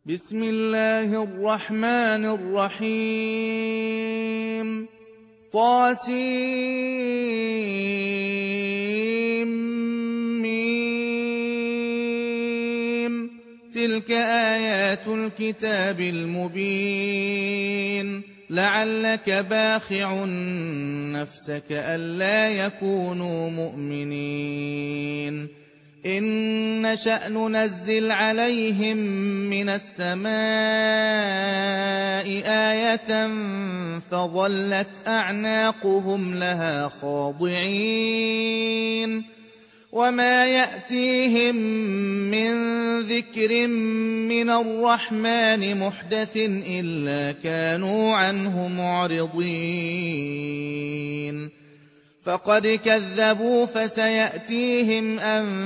بسم الله الرحمن الرحيم طاسيم تلك آيات الكتاب المبين لعلك باخع نفسك ألا يكونوا مؤمنين إن نشأ ننزل عليهم من السماء آية فظلت أعناقهم لها خاضعين وما يأتيهم من ذكر من الرحمن محدث إلا كانوا عنه معرضين فقد كذبوا فسيأتيهم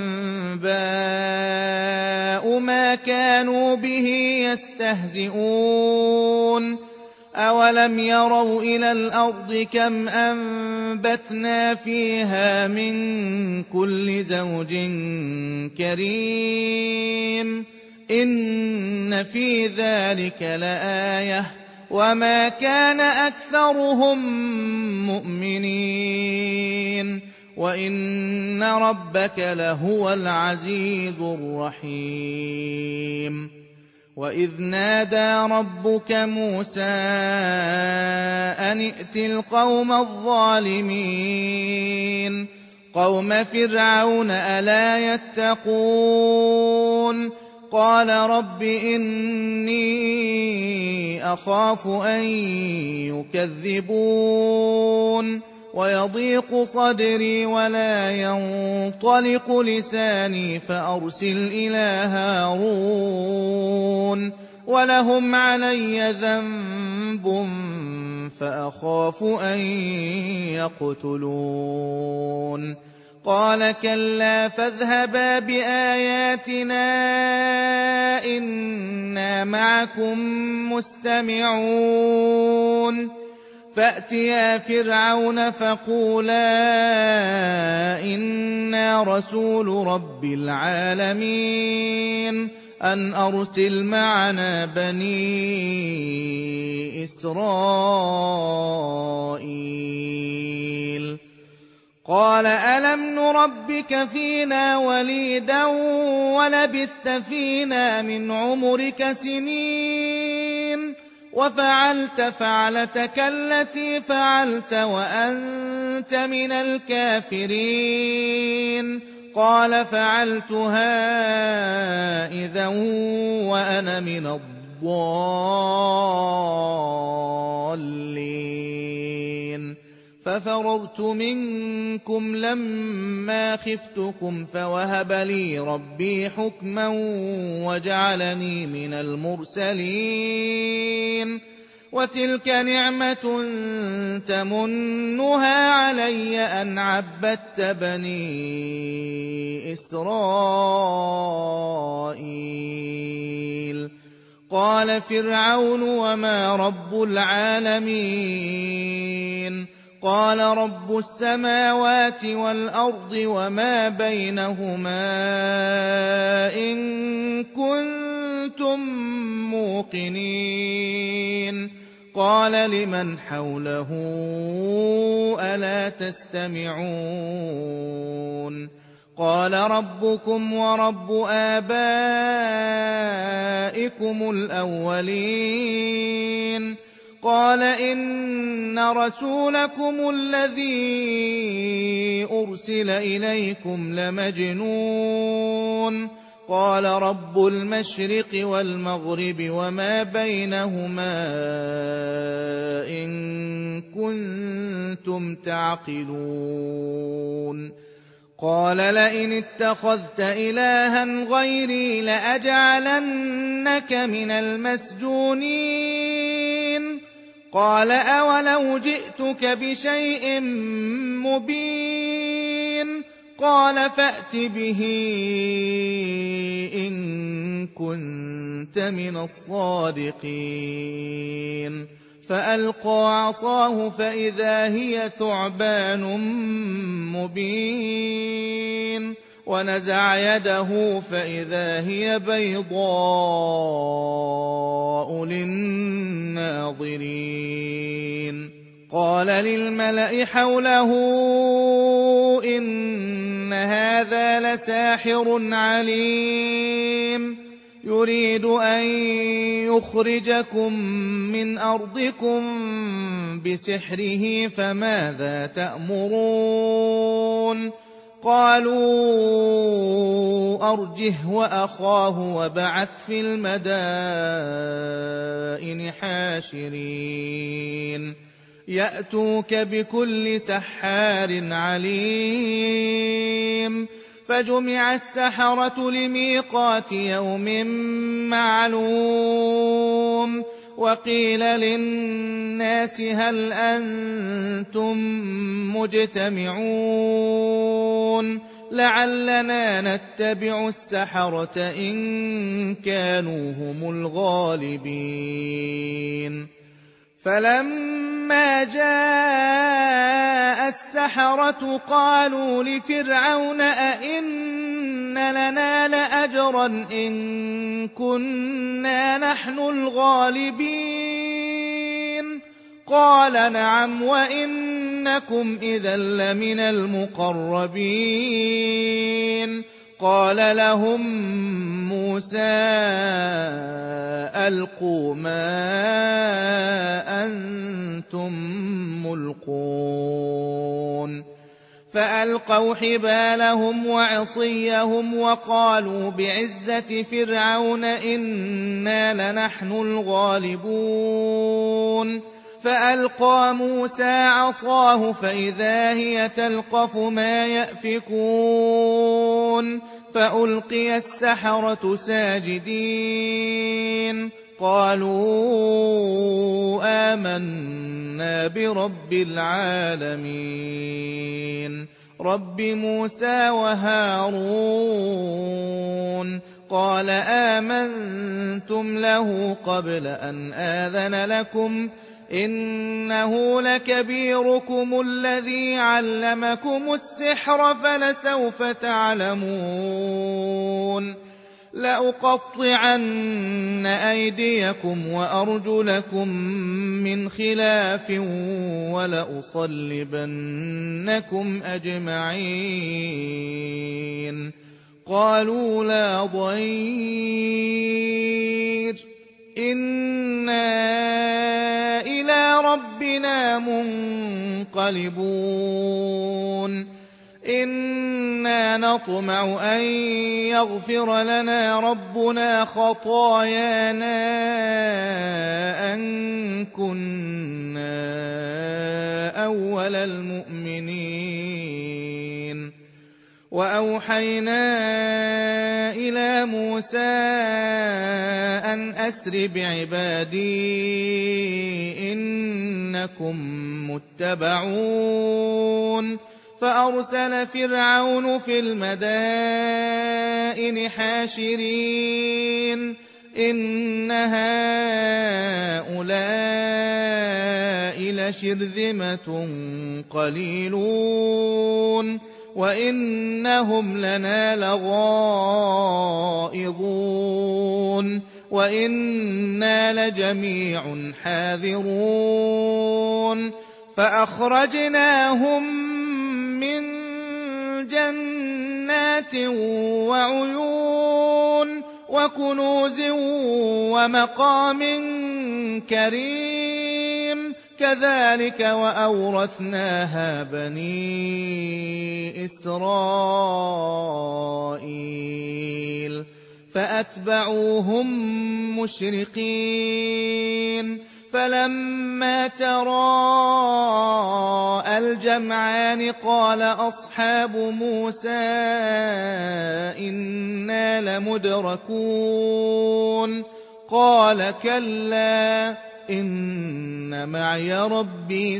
أنباء ما كانوا به يستهزئون أولم يروا إلى الأرض كم أنبتنا فيها من كل زوج كريم إن في ذلك لآية وما كان أكثرهم مؤمنين وإن ربك لهو العزيز الرحيم وإذ نادى ربك موسى أن ائت القوم الظالمين قوم فرعون ألا يتقون قال رب إني أخاف أن يكذبون ويضيق صدري ولا ينطلق لساني فأرسل إلى هارون ولهم علي ذنب فأخاف أن يقتلون قال كلا فاذهبا بآياتنا إنا معكم مستمعون فأتيا فرعون فقولا إنا رسول رب العالمين أن أرسل معنا بني إسرائيل قال ألم نربك فينا وليدا ولبثت فينا من عمرك سنين وفعلت فعلتك التي فعلت وأنت من الكافرين قال فعلتها إذا وأنا من الضالين ففررت منكم لما خفتكم فوهب لي ربي حكما وجعلني من المرسلين وتلك نعمة تمنها علي أن عبدت بني إسرائيل قال فرعون وما رب العالمين قال رب السماوات والأرض وما بينهما إن كنتم موقنين قال لمن حوله ألا تستمعون قال ربكم ورب آبائكم الأولين قال إن رسولكم الذي أرسل إليكم لمجنون قال رب المشرق والمغرب وما بينهما إن كنتم تعقلون قال لئن اتخذت إلها غيري لأجعلنك من المسجونين قال أولو جئتك بشيء مبين قال فأت به إن كنت من الصادقين فألقى عصاه فإذا هي ثعبان مبين ونزع يده فإذا هي بيضاء قال للملأ حوله إن هذا لساحر عليم يريد أن يخرجكم من أرضكم بسحره فماذا تأمرون قالوا أرجه وأخاه وابعث في المدائن حاشرين يأتوك بكل سحار عليم فجمع السحرة لميقات يوم معلوم وقيل للناس هل أنتم مجتمعون لعلنا نتبع السحرة إن كانوا هم الغالبين فلما جاء السحرة قالوا لفرعون أئن لنا لأجرا إن كنا نحن الغالبين قال نعم وإنكم إذا لمن المقربين قال لهم موسى ألقوا ما أنتم ملقون فألقوا حبالهم وعصيهم وقالوا بعزة فرعون إنا لنحن الغالبون فألقى موسى عصاه فإذا هي تلقف ما يأفكون فألقي السحرة ساجدين قالوا آمنا برب العالمين رب موسى وهارون قال آمنتم له قبل أن آذن لكم إنه لكبيركم الذي علمكم السحر فلسوف تعلمون لأقطعن أيديكم وأرجلكم من خلاف ولأصلبنكم أجمعين قالوا لا ضير إنا إلى ربنا منقلبون إنا نطمع أن يغفر لنا ربنا خطايانا أن كنا أول المؤمنين وأوحينا إلى موسى أن أسر بعبادي إنكم متبعون فأرسل فرعون في المدائن حاشرين إن هؤلاء لشرذمة قليلون وإنهم لنا لغائظون وإنا لجميع حاذرون فأخرجناهم من جنات وعيون وكنوز ومقام كريم كذلك وأورثناها بني إسرائيل فأتبعوهم مشرقين فلما تراءى الجمعان قال أصحاب موسى إنا لمدركون قال كلا إن معي ربي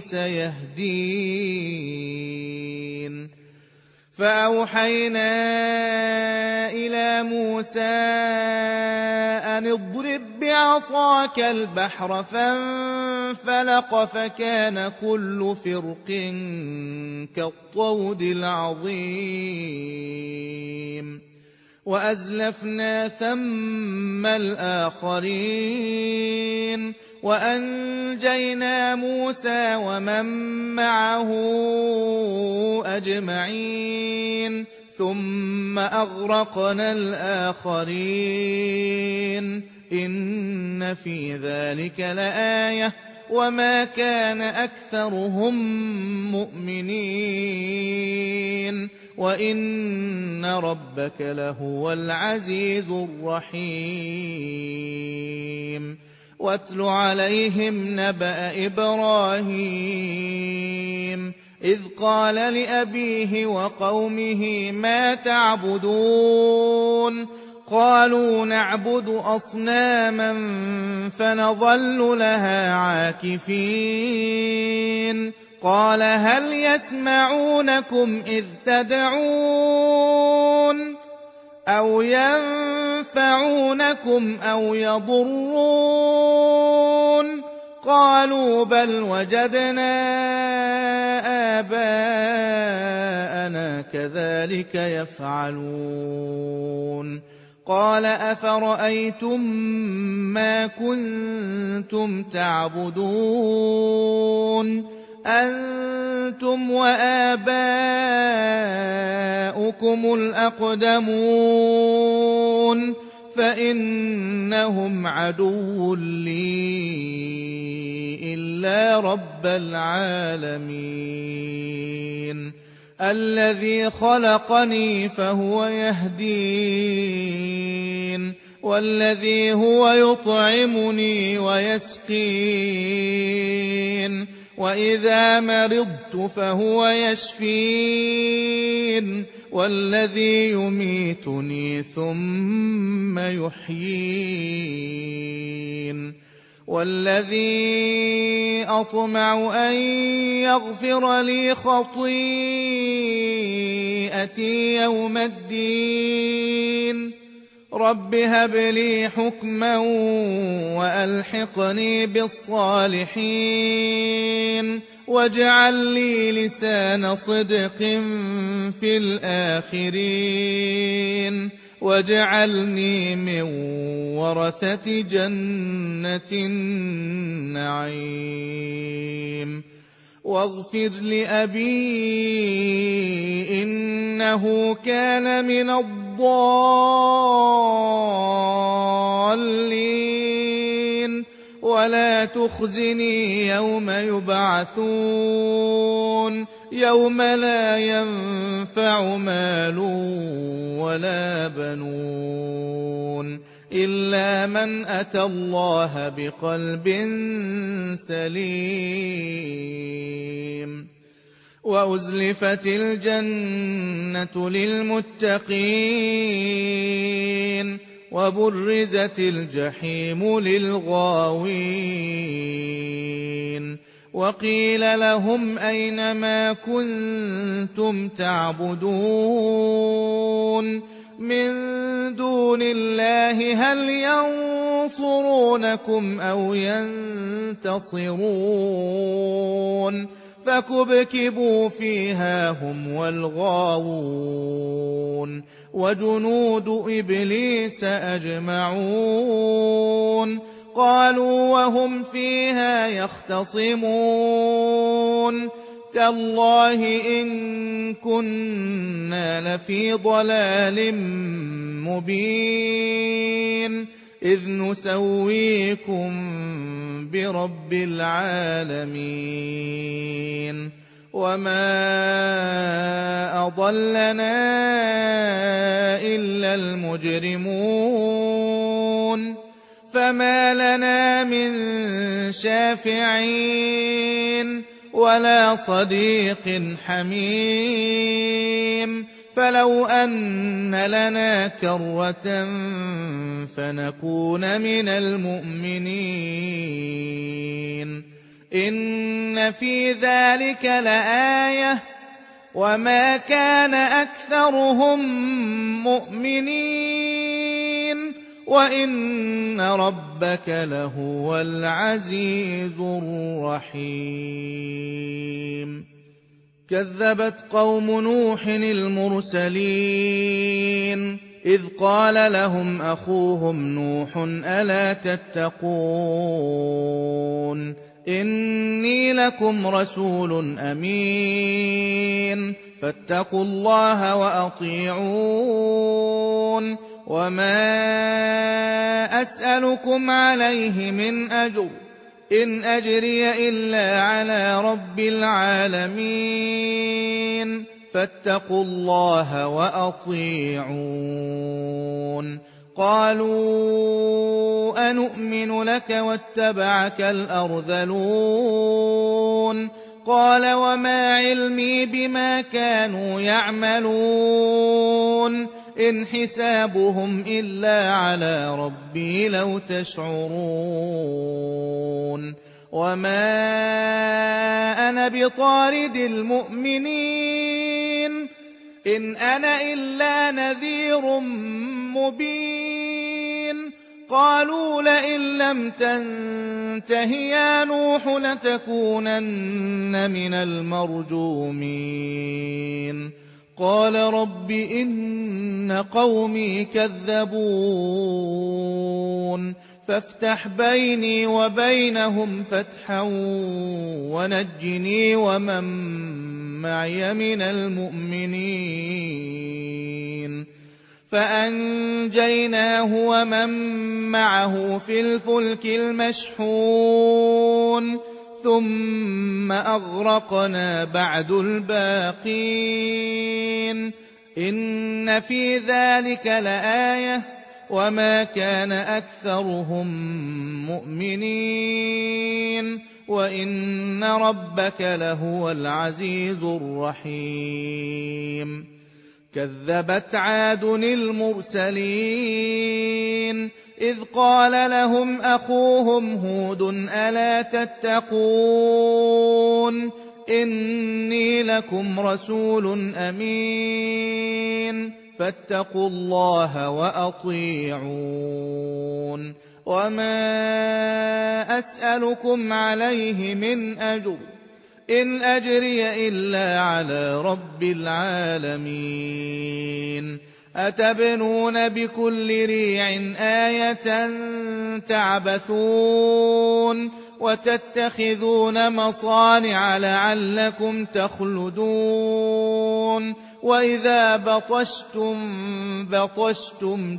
سيهدين فأوحينا إلى موسى أن اضرب بعصاك البحر فانفلق فكان كل فرق كالطود العظيم وأزلفنا ثم الآخرين وأنجينا موسى ومن معه أجمعين ثم أغرقنا الآخرين إن في ذلك لآية وما كان أكثرهم مؤمنين وإن ربك لهو العزيز الرحيم واتل عليهم نبأ إبراهيم إذ قال لأبيه وقومه ما تعبدون قالوا نعبد أصناما فنظل لها عاكفين قال هل يسمعونكم إذ تدعون أو ينفعونكم أو يضرون قالوا بل وجدنا آباءنا كذلك يفعلون قال أفرأيتم ما كنتم تعبدون أنتم وآباؤكم الأقدمون فإنهم عدو لي إلا رب العالمين الذي خلقني فهو يهدين والذي هو يطعمني ويسقين وإذا مرضت فهو يشفين والذي يميتني ثم يحيين والذي أطمع أن يغفر لي خطيئتي يوم الدين رب هب لي حكما وألحقني بالصالحين واجعل لي لسان صدق في الآخرين واجعلني من ورثة جنة النعيم واغفر لأبي إنه كان من الضالين ولا تخزني يوم يبعثون يوم لا ينفع مال ولا بنون إلا من أتى الله بقلب سليم وأزلفت الجنة للمتقين وبرزت الجحيم للغاوين وقيل لهم أين ما كنتم تعبدون من دون الله هل ينصرونكم أو ينتصرون فكبكبوا فيها هم والغاوون وجنود إبليس أجمعون قالوا وهم فيها يختصمون تالله إن كنا لفي ضلال مبين إذ نسويكم برب العالمين وما أضلنا إلا المجرمون فما لنا من شافعين ولا صديق حميم فلو أن لنا كرة فنكون من المؤمنين إن في ذلك لآية وما كان أكثرهم مؤمنين وإن ربك لهو العزيز الرحيم كذبت قوم نوح المرسلين إذ قال لهم أخوهم نوح ألا تتقون إني لكم رسول أمين فاتقوا الله وأطيعون وما أسألكم عليه من أجر إن أجري إلا على رب العالمين فاتقوا الله وأطيعون قالوا أنؤمن لك واتبعك الأرذلون قال وما علمي بما كانوا يعملون إن حسابهم إلا على ربي لو تشعرون وما أنا بطارد المؤمنين إن أنا إلا نذير مبين قالوا لئن لم تنته يا نوح لتكونن من المرجومين قال رب إن قومي كذبون فافتح بيني وبينهم فتحا ونجني ومن معي من المؤمنين فأنجيناه ومن معه في الفلك المشحون ثم أغرقنا بعد الباقين إن في ذلك لآية وما كان أكثرهم مؤمنين وإن ربك لهو العزيز الرحيم كذبت عاد المرسلين إذ قال لهم أخوهم هود ألا تتقون إني لكم رسول أمين فاتقوا الله وأطيعون وما أسألكم عليه من أجر إن أجري إلا على رب العالمين أتبنون بكل ريع آية تعبثون وتتخذون مصانع لعلكم تخلدون وإذا بطشتم بطشتم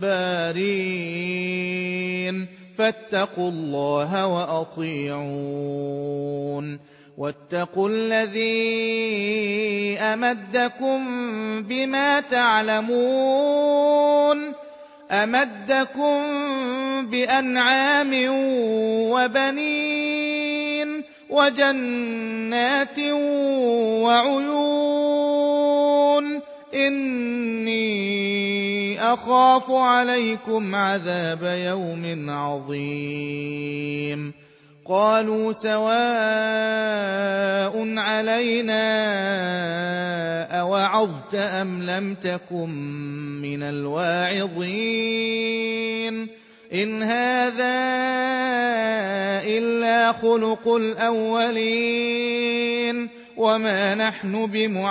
جبارين فاتقوا الله وأطيعون واتقوا الذي أمدكم بما تعلمون أمدكم بأنعام وبنين وجنات وعيون إني أخاف عليكم عذاب يوم عظيم قالوا سواء علينا أوعظت أم لم تكن من الواعظين إن هذا إلا خلق الأولين وما نحن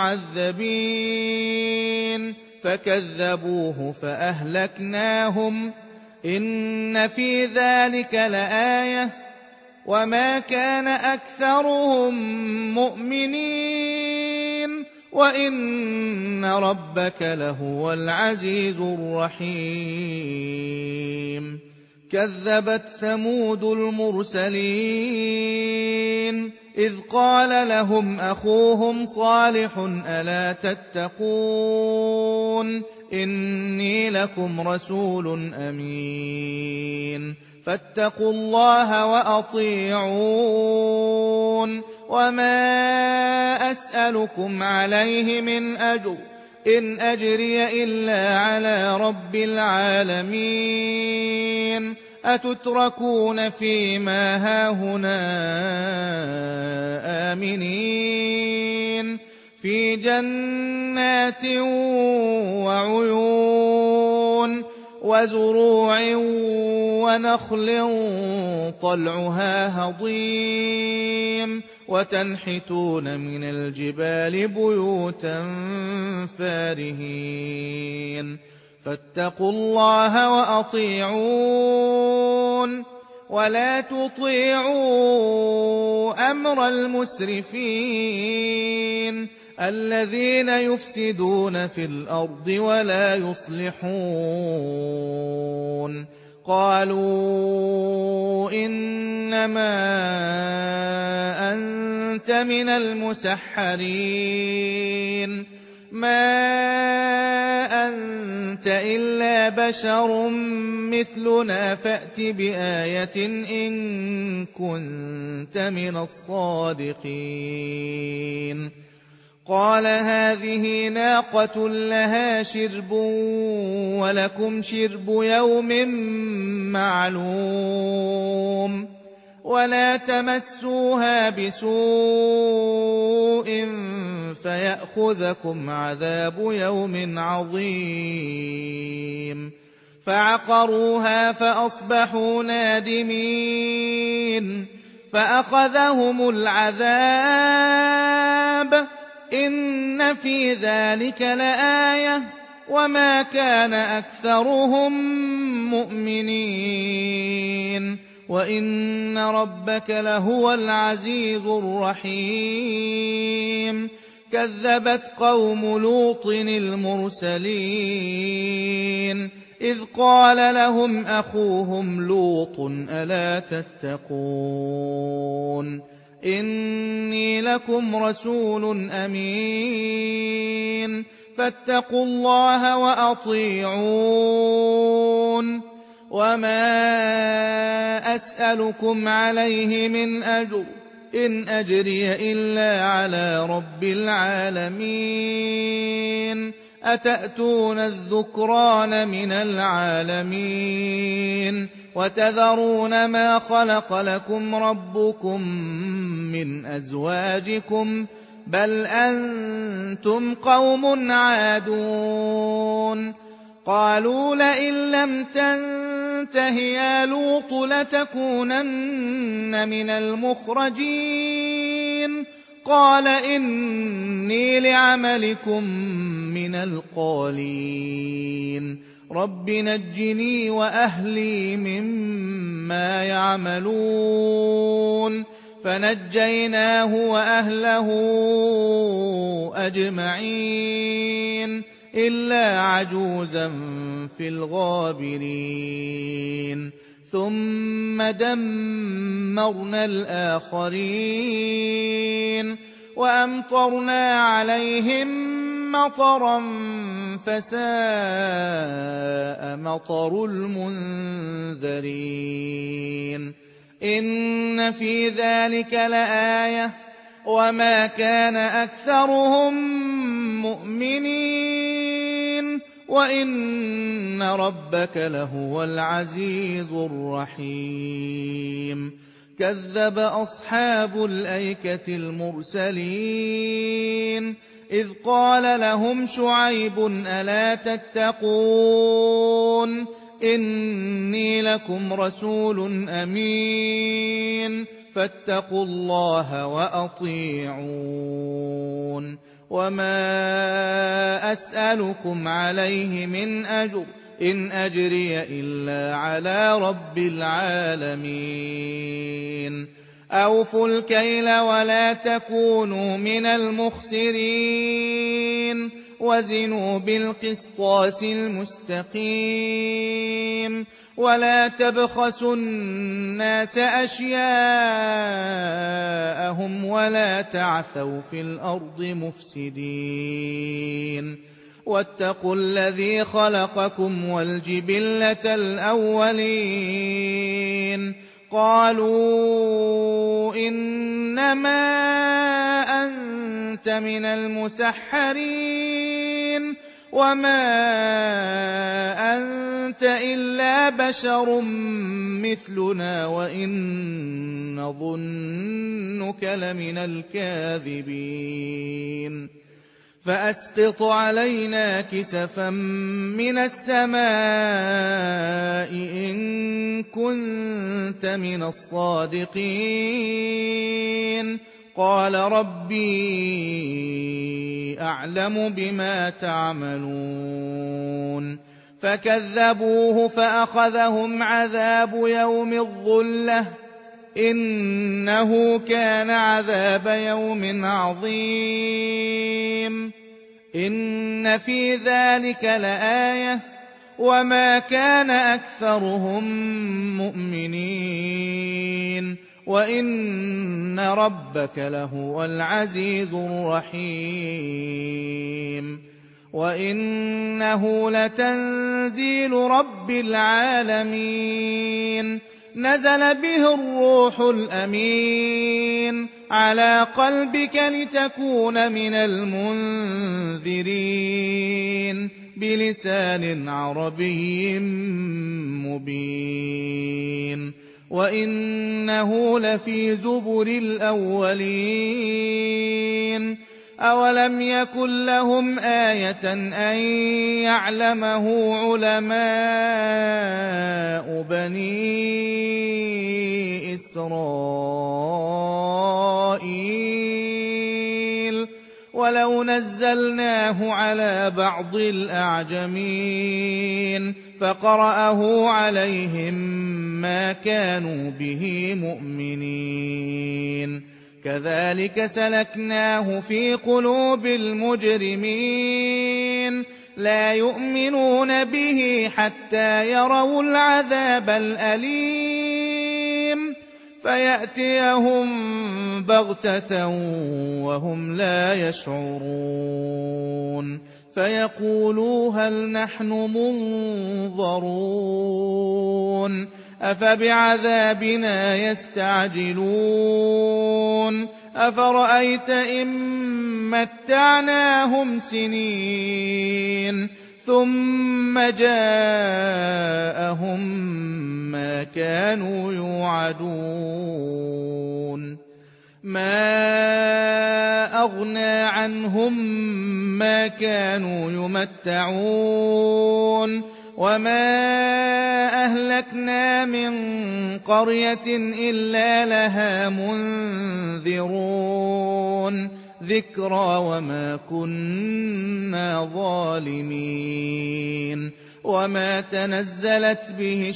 بمعذبين فكذبوه فأهلكناهم إن في ذلك لآية وما كان أكثرهم مؤمنين وإن ربك لهو العزيز الرحيم كذبت ثمود المرسلين إذ قال لهم أخوهم صالح ألا تتقون إني لكم رسول أمين فاتقوا الله وأطيعون وما أسألكم عليه من أجر إن أجري إلا على رب العالمين أتتركون فيما هاهنا آمنين في جنات وعيون وزروع ونخل طلعها هضيم وتنحتون من الجبال بيوتا فارهين فاتقوا الله وأطيعون ولا تطيعوا أمر المسرفين الذين يفسدون في الأرض ولا يصلحون. قالوا إنما أنت من المسحرين ما أنت إلا بشر مثلنا فأت بآية إن كنت من الصادقين. قال هذه ناقة لها شرب ولكم شرب يوم معلوم ولا تمسوها بسوء فيأخذكم عذاب يوم عظيم. فعقروها فأصبحوا نادمين فأخذهم العذاب إن في ذلك لآية وما كان أكثرهم مؤمنين وإن ربك لهو العزيز الرحيم. كذبت قوم لوط المرسلين إذ قال لهم أخوهم لوط ألا تتقون إني لكم رسول أمين فاتقوا الله وأطيعون وما أسألكم عليه من أجر إن أجري إلا على رب العالمين. أتأتون الذكران من العالمين وتذرون ما خلق لكم ربكم من أزواجكم بل أنتم قوم عادون. قالوا لئن لم تنته يا لوط لتكونن من المخرجين. قال إني لعملكم من القالين رب نجني وأهلي مما يعملون. فنجيناه وأهله أجمعين إلا عجوزا في الغابرين. ثم دمرنا الآخرين وأمطرنا عليهم مطرا فساء مطر المنذرين. إن في ذلك لآية وما كان أكثرهم مؤمنين وإن ربك لهو العزيز الرحيم. كذب أصحاب الأيكة المرسلين إذ قال لهم شعيب ألا تتقون إني لكم رسول أمين فاتقوا الله وأطيعون وما أسألكم عليه من أجر إن أجري إلا على رب العالمين. أوفوا الكيل ولا تكونوا من المخسرين وزنوا بالقسطاس المستقيم ولا تبخسوا الناس أشياءهم ولا تعثوا في الأرض مفسدين. واتقوا الذي خلقكم والجبلة الأولين. قالوا إنما أنت من المسحرين وما أنت إلا بشر مثلنا وإن نظنك لمن الكاذبين. فأسقط علينا كسفا من السماء إن كنت من الصادقين. قال ربي أعلم بما تعملون. فكذبوه فأخذهم عذاب يوم الظلة إنه كان عذاب يوم عظيم إن في ذلك لآية وما كان أكثرهم مؤمنين وإن ربك لهو العزيز الرحيم وإنه لتنزيل رب العالمين نزل به الروح الأمين على قلبك لتكون من المنذرين بلسان عربي مبين وإنه لفي زبر الأولين أولم يكن لهم آية أن يعلمه علماء بني إسرائيل ولو نزلناه على بعض الأعجمين فقرأه عليهم ما كانوا به مؤمنين كذلك سلكناه في قلوب المجرمين لا يؤمنون به حتى يروا العذاب الأليم فيأتيهم بغتة وهم لا يشعرون فيقولوا هل نحن منظرون أفبعذابنا يستعجلون أفرأيت إن متعناهم سنين ثم جاءهم ما كانوا يوعدون ما أغنى عنهم ما كانوا يمتعون وما أهلكنا من قرية إلا لها منذرون ذكرى وما كنا ظالمين وما تنزلت به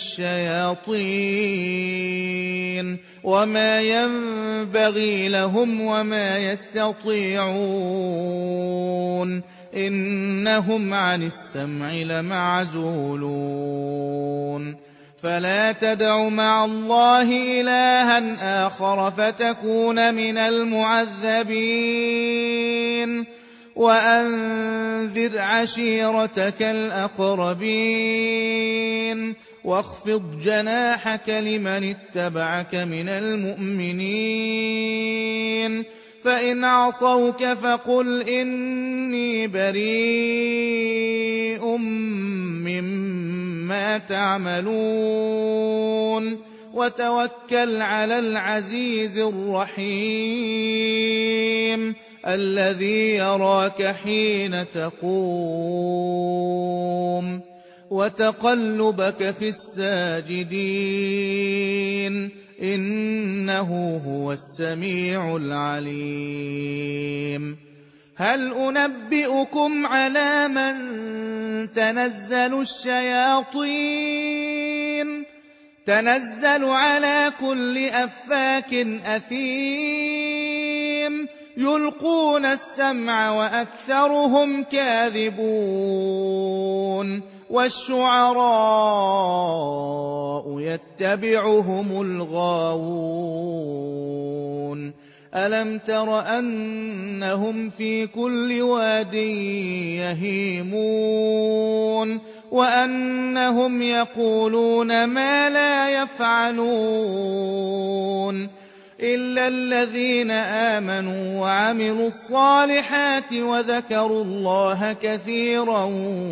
الشياطين وما ينبغي لهم وما يستطيعون إنهم عن السمع لمعزولون فلا تدع مع الله إلها آخر فتكون من المعذبين وأنذر عشيرتك الأقربين واخفض جناحك لمن اتبعك من المؤمنين فإن عصوك فقل إني بريء مما تعملون وتوكل على العزيز الرحيم الذي يراك حين تقوم وتقلبك في الساجدين إنه هو السميع العليم هل أنبئكم على من تنزل الشياطين تنزل على كل أفاك أثيم يلقون السمع وأكثرهم كاذبون والشعراء يتبعهم الغاوون ألم تر أنهم في كل واد يهيمون وأنهم يقولون ما لا يفعلون إلا الذين آمنوا وعملوا الصالحات وذكروا الله كثيرا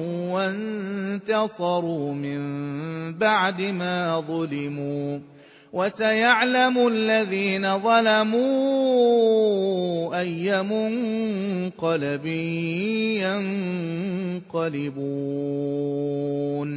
وانتصروا من بعد ما ظلموا وسيعلم الذين ظلموا أي منقلب ينقلبون